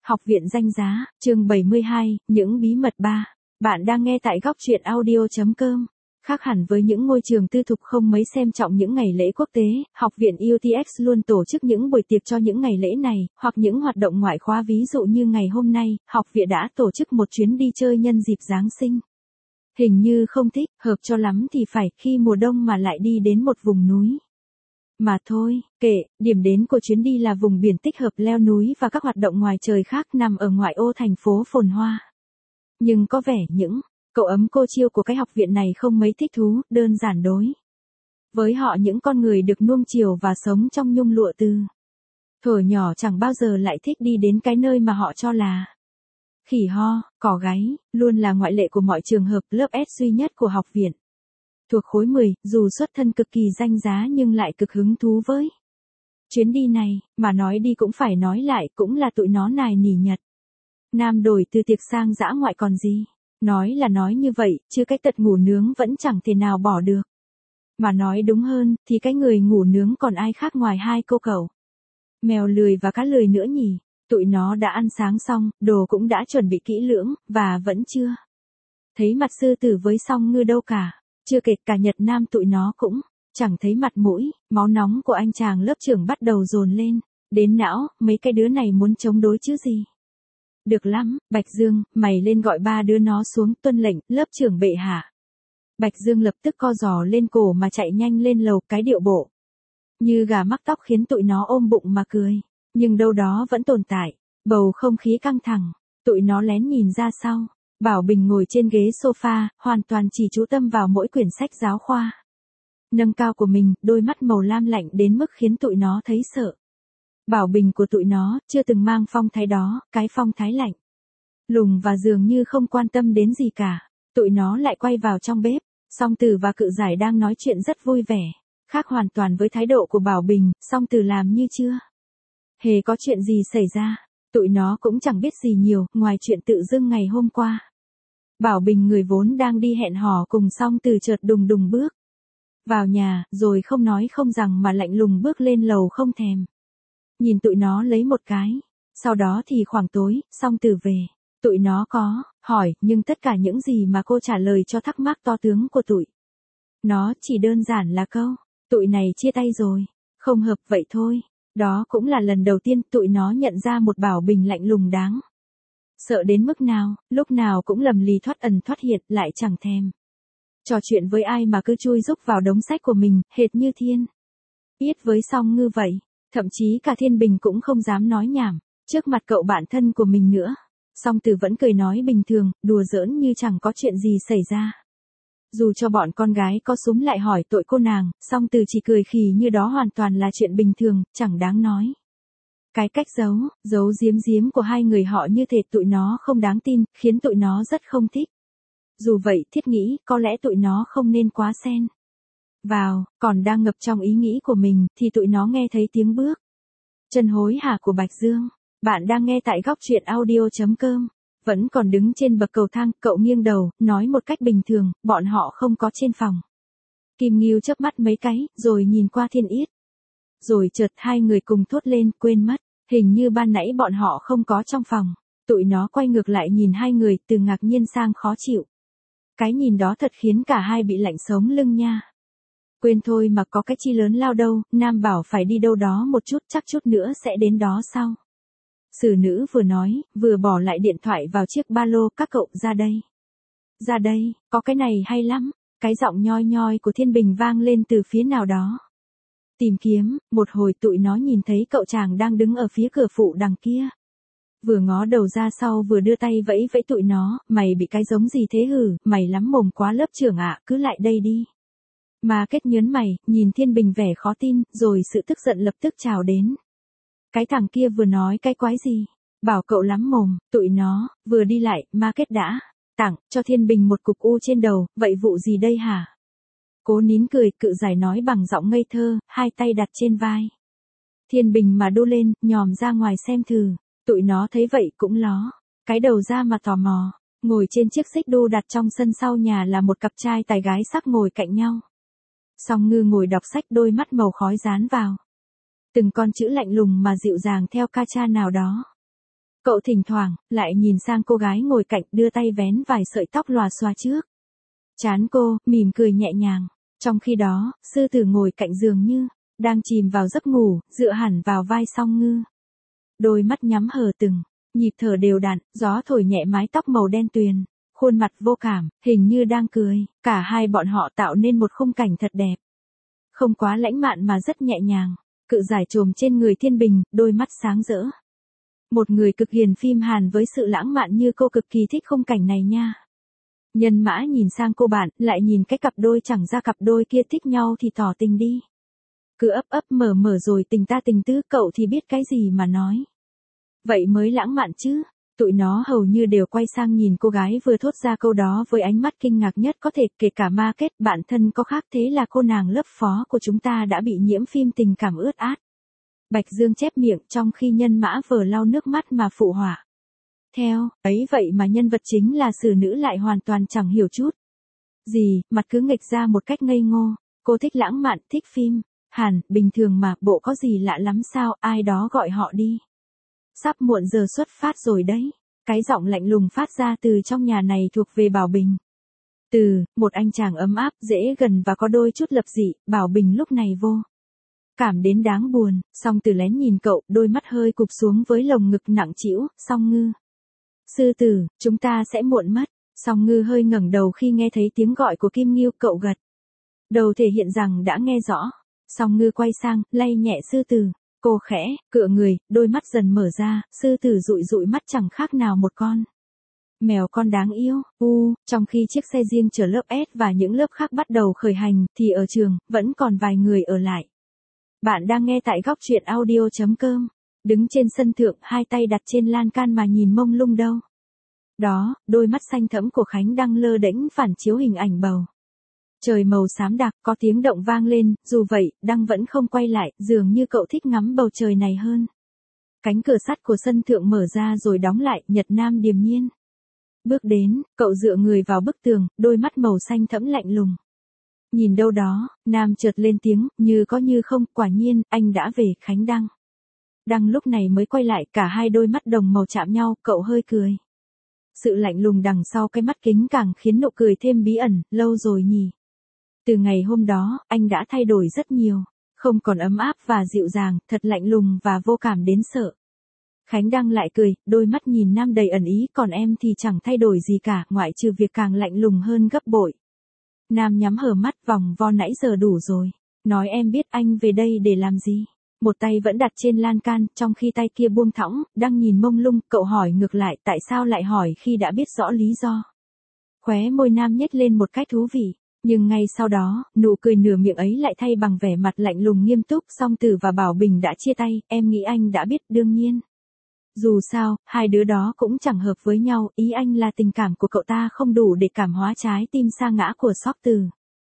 Học viện danh giá, chương 72, những bí mật 3. Bạn đang nghe tại góc truyện audio.com. Khác hẳn với những ngôi trường tư thục không mấy xem trọng những ngày lễ quốc tế, Học viện UTX luôn tổ chức những buổi tiệc cho những ngày lễ này, hoặc những hoạt động ngoại khóa, ví dụ như ngày hôm nay, học viện đã tổ chức một chuyến đi chơi nhân dịp Giáng sinh. Hình như không thích, hợp cho lắm thì phải, khi mùa đông mà lại đi đến một vùng núi. Mà thôi, kệ, điểm đến của chuyến đi là vùng biển tích hợp leo núi và các hoạt động ngoài trời khác nằm ở ngoại ô thành phố phồn hoa. Nhưng có vẻ những cậu ấm cô chiêu của cái học viện này không mấy thích thú, đơn giản đối. Với họ những con người được nuông chiều và sống trong nhung lụa từ thuở nhỏ chẳng bao giờ lại thích đi đến cái nơi mà họ cho là khỉ ho, cỏ gáy, luôn là ngoại lệ của mọi trường hợp. Lớp S duy nhất của học viện thuộc khối 10, dù xuất thân cực kỳ danh giá nhưng lại cực hứng thú với chuyến đi này, mà nói đi cũng phải nói lại, cũng là tụi nó nài nỉ Nhật Nam đổi từ tiệc sang dã ngoại còn gì. Nói là nói như vậy, chứ cái tật ngủ nướng vẫn chẳng thể nào bỏ được. Mà nói đúng hơn, thì cái người ngủ nướng còn ai khác ngoài hai cô cậu mèo lười và cá lười nữa nhỉ. Tụi nó đã ăn sáng xong, đồ cũng đã chuẩn bị kỹ lưỡng, và vẫn chưa thấy mặt sư tử với song ngư đâu cả. Chưa kể cả Nhật Nam tụi nó cũng chẳng thấy mặt mũi. Máu nóng của anh chàng lớp trưởng bắt đầu dồn lên đến não, mấy cái đứa này muốn chống đối chứ gì. Được lắm, Bạch Dương, mày lên gọi ba đứa nó xuống, tuân lệnh, lớp trưởng bệ hạ. Bạch Dương lập tức co giò lên cổ mà chạy nhanh lên lầu, cái điệu bộ như gà mắc tóc khiến tụi nó ôm bụng mà cười. Nhưng đâu đó vẫn tồn tại bầu không khí căng thẳng. Tụi nó lén nhìn ra sau. Bảo Bình ngồi trên ghế sofa, hoàn toàn chỉ chú tâm vào mỗi quyển sách giáo khoa nâng cao của mình, đôi mắt màu lam lạnh đến mức khiến tụi nó thấy sợ. Bảo Bình của tụi nó chưa từng mang phong thái đó, cái phong thái lạnh lùng và dường như không quan tâm đến gì cả. Tụi nó lại quay vào trong bếp. Song Từ và Cự Giải đang nói chuyện rất vui vẻ, khác hoàn toàn với thái độ của Bảo Bình. Song Từ làm như chưa hề có chuyện gì xảy ra. Tụi nó cũng chẳng biết gì nhiều, ngoài chuyện tự dưng ngày hôm qua Bảo Bình người vốn đang đi hẹn hò cùng Song Từ chợt đùng đùng bước vào nhà, rồi không nói không rằng mà lạnh lùng bước lên lầu, không thèm nhìn tụi nó lấy một cái. Sau đó thì khoảng tối, Song Từ về. Tụi nó có hỏi, nhưng tất cả những gì mà cô trả lời cho thắc mắc to tướng của tụi nó chỉ đơn giản là câu: tụi này chia tay rồi. Không hợp vậy thôi. Đó cũng là lần đầu tiên tụi nó nhận ra một Bảo Bình lạnh lùng đáng sợ đến mức nào, lúc nào cũng lầm lì thoát ẩn thoát hiện, lại chẳng thèm trò chuyện với ai mà cứ chui rúc vào đống sách của mình, hệt như Thiên Yết với Song Ngư vậy. Thậm chí cả Thiên Bình cũng không dám nói nhảm trước mặt cậu bạn thân của mình nữa. Song Từ vẫn cười nói bình thường, đùa giỡn như chẳng có chuyện gì xảy ra. Dù cho bọn con gái có súm lại hỏi tội cô nàng, Song Từ chỉ cười khì như đó hoàn toàn là chuyện bình thường, chẳng đáng nói. Cái cách giấu giếm của hai người họ như thể tụi nó không đáng tin, khiến tụi nó rất không thích. Dù vậy, Thiết nghĩ có lẽ tụi nó không nên quá xen vào. Còn đang ngập trong ý nghĩ của mình, thì tụi nó nghe thấy tiếng bước chân hối hả của Bạch Dương. Bạn đang nghe tại góc truyện audio.com. Vẫn còn đứng trên bậc cầu thang, cậu nghiêng đầu, nói một cách bình thường, bọn họ không có trên phòng. Kim Ngưu chớp mắt mấy cái, rồi nhìn qua Thiên Yết. Rồi chợt hai người cùng thốt lên, quên mất, hình như ban nãy bọn họ không có trong phòng. Tụi nó quay ngược lại nhìn hai người, từ ngạc nhiên sang khó chịu. Cái nhìn đó thật khiến cả hai bị lạnh sống lưng nha. Quên thôi mà có cái chi lớn lao đâu, Nam bảo phải đi đâu đó một chút, chắc chút nữa sẽ đến đó sau. Xử nữ vừa nói, vừa bỏ lại điện thoại vào chiếc ba lô. Các cậu ra đây. Ra đây, có cái này hay lắm. Cái giọng nhoi nhoi của Thiên Bình vang lên từ phía nào đó. Tìm kiếm, một hồi tụi nó nhìn thấy cậu chàng đang đứng ở phía cửa phụ đằng kia. Vừa ngó đầu ra sau vừa đưa tay vẫy vẫy tụi nó, mày bị cái giống gì thế hử, mày lắm mồm quá lớp trưởng ạ, cứ lại đây đi. Mà Kết nhớn mày, nhìn Thiên Bình vẻ khó tin, rồi sự tức giận lập tức trào đến. Cái thằng kia vừa nói cái quái gì? Bảo cậu lắm mồm. Tụi nó vừa đi lại, Ma Kết đã tặng cho Thiên Bình một cục u trên đầu. Vậy vụ gì đây hả? Cố nín cười, Cự Giải nói bằng giọng ngây thơ, hai tay đặt trên vai Thiên Bình mà đu lên, nhòm ra ngoài xem thử. Tụi nó thấy vậy cũng ló cái đầu ra mà tò mò. Ngồi trên chiếc xích đu đặt trong sân sau nhà là một cặp trai tài gái sắc ngồi cạnh nhau. Song Ngư ngồi đọc sách, đôi mắt màu khói dán vào từng con chữ lạnh lùng mà dịu dàng theo ca cha nào đó. Cậu thỉnh thoảng, lại nhìn sang cô gái ngồi cạnh đưa tay vén vài sợi tóc lòa xòa trước. Trán cô, mỉm cười nhẹ nhàng. Trong khi đó, sư tử ngồi cạnh giường như, đang chìm vào giấc ngủ, dựa hẳn vào vai Song Ngư. Đôi mắt nhắm hờ từng, nhịp thở đều đặn, gió thổi nhẹ mái tóc màu đen tuyền, khuôn mặt vô cảm, hình như đang cười. Cả hai bọn họ tạo nên một khung cảnh thật đẹp. Không quá lãnh mạn mà rất nhẹ nhàng. Cự giải trồm trên người Thiên Bình, đôi mắt sáng rỡ. Một người cực hiền phim Hàn với sự lãng mạn như cô cực kỳ thích khung cảnh này nha. Nhân Mã nhìn sang cô bạn, lại nhìn cái cặp đôi chẳng ra cặp đôi kia thích nhau thì tỏ tình đi. Cứ ấp ấp mở mở rồi tình ta tình tứ, cậu thì biết cái gì mà nói. Vậy mới lãng mạn chứ. Tụi nó hầu như đều quay sang nhìn cô gái vừa thốt ra câu đó với ánh mắt kinh ngạc nhất có thể, kể cả ma kết bạn thân có khác, thế là cô nàng lớp phó của chúng ta đã bị nhiễm phim tình cảm ướt át. Bạch Dương chép miệng trong khi Nhân Mã vờ lau nước mắt mà phụ họa. Theo, ấy vậy mà nhân vật chính là xử nữ lại hoàn toàn chẳng hiểu chút gì, mặt cứ nghịch ra một cách ngây ngô. Cô thích lãng mạn, thích phim Hàn, bình thường mà, bộ có gì lạ lắm sao, ai đó gọi họ đi. Sắp muộn giờ xuất phát rồi đấy. Cái giọng lạnh lùng phát ra từ trong nhà này thuộc về Bảo Bình. Một anh chàng ấm áp, dễ gần và có đôi chút lập dị, Bảo Bình lúc này vô cảm đến đáng buồn. Song Từ lén nhìn cậu, đôi mắt hơi cụp xuống với lồng ngực nặng trĩu. Song Ngư. Sư tử, chúng ta sẽ muộn mất. Song Ngư hơi ngẩng đầu khi nghe thấy tiếng gọi của Kim Ngưu, cậu gật đầu thể hiện rằng đã nghe rõ. Song Ngư quay sang, lay nhẹ sư tử. Cô khẽ, cựa người, đôi mắt dần mở ra, sư tử dụi dụi mắt chẳng khác nào một con mèo con đáng yêu. Trong khi chiếc xe riêng chở lớp S và những lớp khác bắt đầu khởi hành, thì ở trường, vẫn còn vài người ở lại. Bạn đang nghe tại góc truyện audio.com. Đứng trên sân thượng, hai tay đặt trên lan can mà nhìn mông lung đâu đó, đôi mắt xanh thẫm của Khánh đang lơ đễnh phản chiếu hình ảnh bầu trời màu xám đặc, có tiếng động vang lên, dù vậy, Đăng vẫn không quay lại, dường như cậu thích ngắm bầu trời này hơn. Cánh cửa sắt của sân thượng mở ra rồi đóng lại, Nhật Nam điềm nhiên bước đến, cậu dựa người vào bức tường, đôi mắt màu xanh thẫm lạnh lùng. Nhìn đâu đó, Nam chợt lên tiếng, như có như không, quả nhiên, anh đã về. Khánh Đăng. Đăng lúc này mới quay lại, cả hai đôi mắt đồng màu chạm nhau, cậu hơi cười. Sự lạnh lùng đằng sau cái mắt kính càng khiến nụ cười thêm bí ẩn. Lâu rồi nhỉ. Từ ngày hôm đó, anh đã thay đổi rất nhiều. Không còn ấm áp và dịu dàng, thật lạnh lùng và vô cảm đến sợ. Khánh Đăng lại cười, đôi mắt nhìn Nam đầy ẩn ý, còn em thì chẳng thay đổi gì cả, ngoại trừ việc càng lạnh lùng hơn gấp bội. Nam nhắm hờ mắt, vòng vo nãy giờ đủ rồi. Nói em biết anh về đây để làm gì. Một tay vẫn đặt trên lan can, trong khi tay kia buông thõng, đang nhìn mông lung, cậu hỏi ngược lại, tại sao lại hỏi khi đã biết rõ lý do. Khóe môi Nam nhếch lên một cách thú vị. Nhưng ngay sau đó, nụ cười nửa miệng ấy lại thay bằng vẻ mặt lạnh lùng nghiêm túc. Song Tử và Bảo Bình đã chia tay, em nghĩ anh đã biết, đương nhiên. Dù sao, hai đứa đó cũng chẳng hợp với nhau, ý anh là tình cảm của cậu ta không đủ để cảm hóa trái tim sa ngã của Sóc Tử.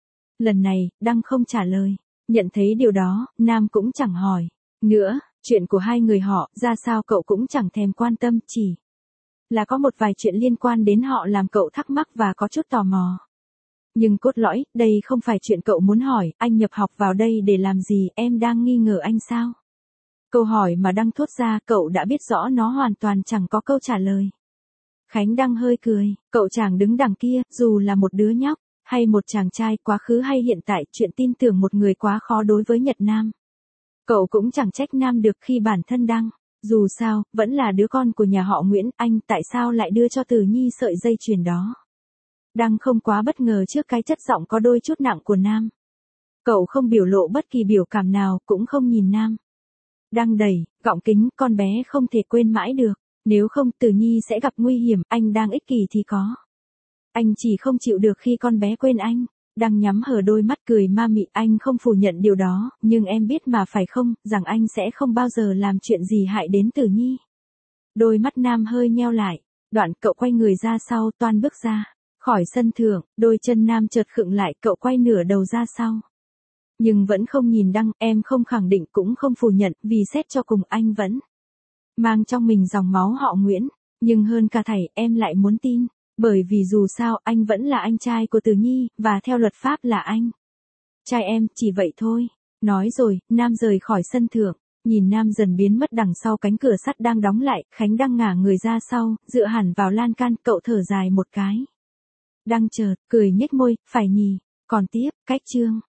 Lần này, Đăng không trả lời. Nhận thấy điều đó, Nam cũng chẳng hỏi nữa, chuyện của hai người họ, ra sao cậu cũng chẳng thèm quan tâm, chỉ là có một vài chuyện liên quan đến họ làm cậu thắc mắc và có chút tò mò. Nhưng cốt lõi, đây không phải chuyện cậu muốn hỏi, anh nhập học vào đây để làm gì, em đang nghi ngờ anh sao? Câu hỏi mà Đăng thốt ra, cậu đã biết rõ nó hoàn toàn chẳng có câu trả lời. Khánh Đăng hơi cười, cậu chàng đứng đằng kia, dù là một đứa nhóc, hay một chàng trai, quá khứ hay hiện tại, chuyện tin tưởng một người quá khó đối với Nhật Nam. Cậu cũng chẳng trách Nam được khi bản thân Đăng, dù sao, vẫn là đứa con của nhà họ Nguyễn, anh tại sao lại đưa cho Từ Nhi sợi dây chuyền đó. Đăng không quá bất ngờ trước cái chất giọng có đôi chút nặng của Nam. Cậu không biểu lộ bất kỳ biểu cảm nào, cũng không nhìn Nam. Đăng đẩy gọng kính, con bé không thể quên mãi được, nếu không Từ Nhi sẽ gặp nguy hiểm, anh đang ích kỷ thì có. Anh chỉ không chịu được khi con bé quên anh. Đăng nhắm hờ đôi mắt cười ma mị, anh không phủ nhận điều đó, nhưng em biết mà phải không, rằng anh sẽ không bao giờ làm chuyện gì hại đến Từ Nhi. Đôi mắt Nam hơi nheo lại, đoạn cậu quay người ra sau, toan bước ra khỏi sân thượng, đôi chân Nam chợt khựng lại, cậu quay nửa đầu ra sau. Nhưng vẫn không nhìn Đăng, em không khẳng định cũng không phủ nhận, vì xét cho cùng anh vẫn mang trong mình dòng máu họ Nguyễn, nhưng hơn cả thảy, em lại muốn tin, bởi vì dù sao anh vẫn là anh trai của Từ Nhi, và theo luật pháp là anh trai em, chỉ vậy thôi. Nói rồi, Nam rời khỏi sân thượng. Nhìn Nam dần biến mất đằng sau cánh cửa sắt đang đóng lại, Khánh đang ngả người ra sau, dựa hẳn vào lan can, cậu thở dài một cái. Đang chợt, cười nhếch môi, phải nhỉ, còn tiếp, cách chương.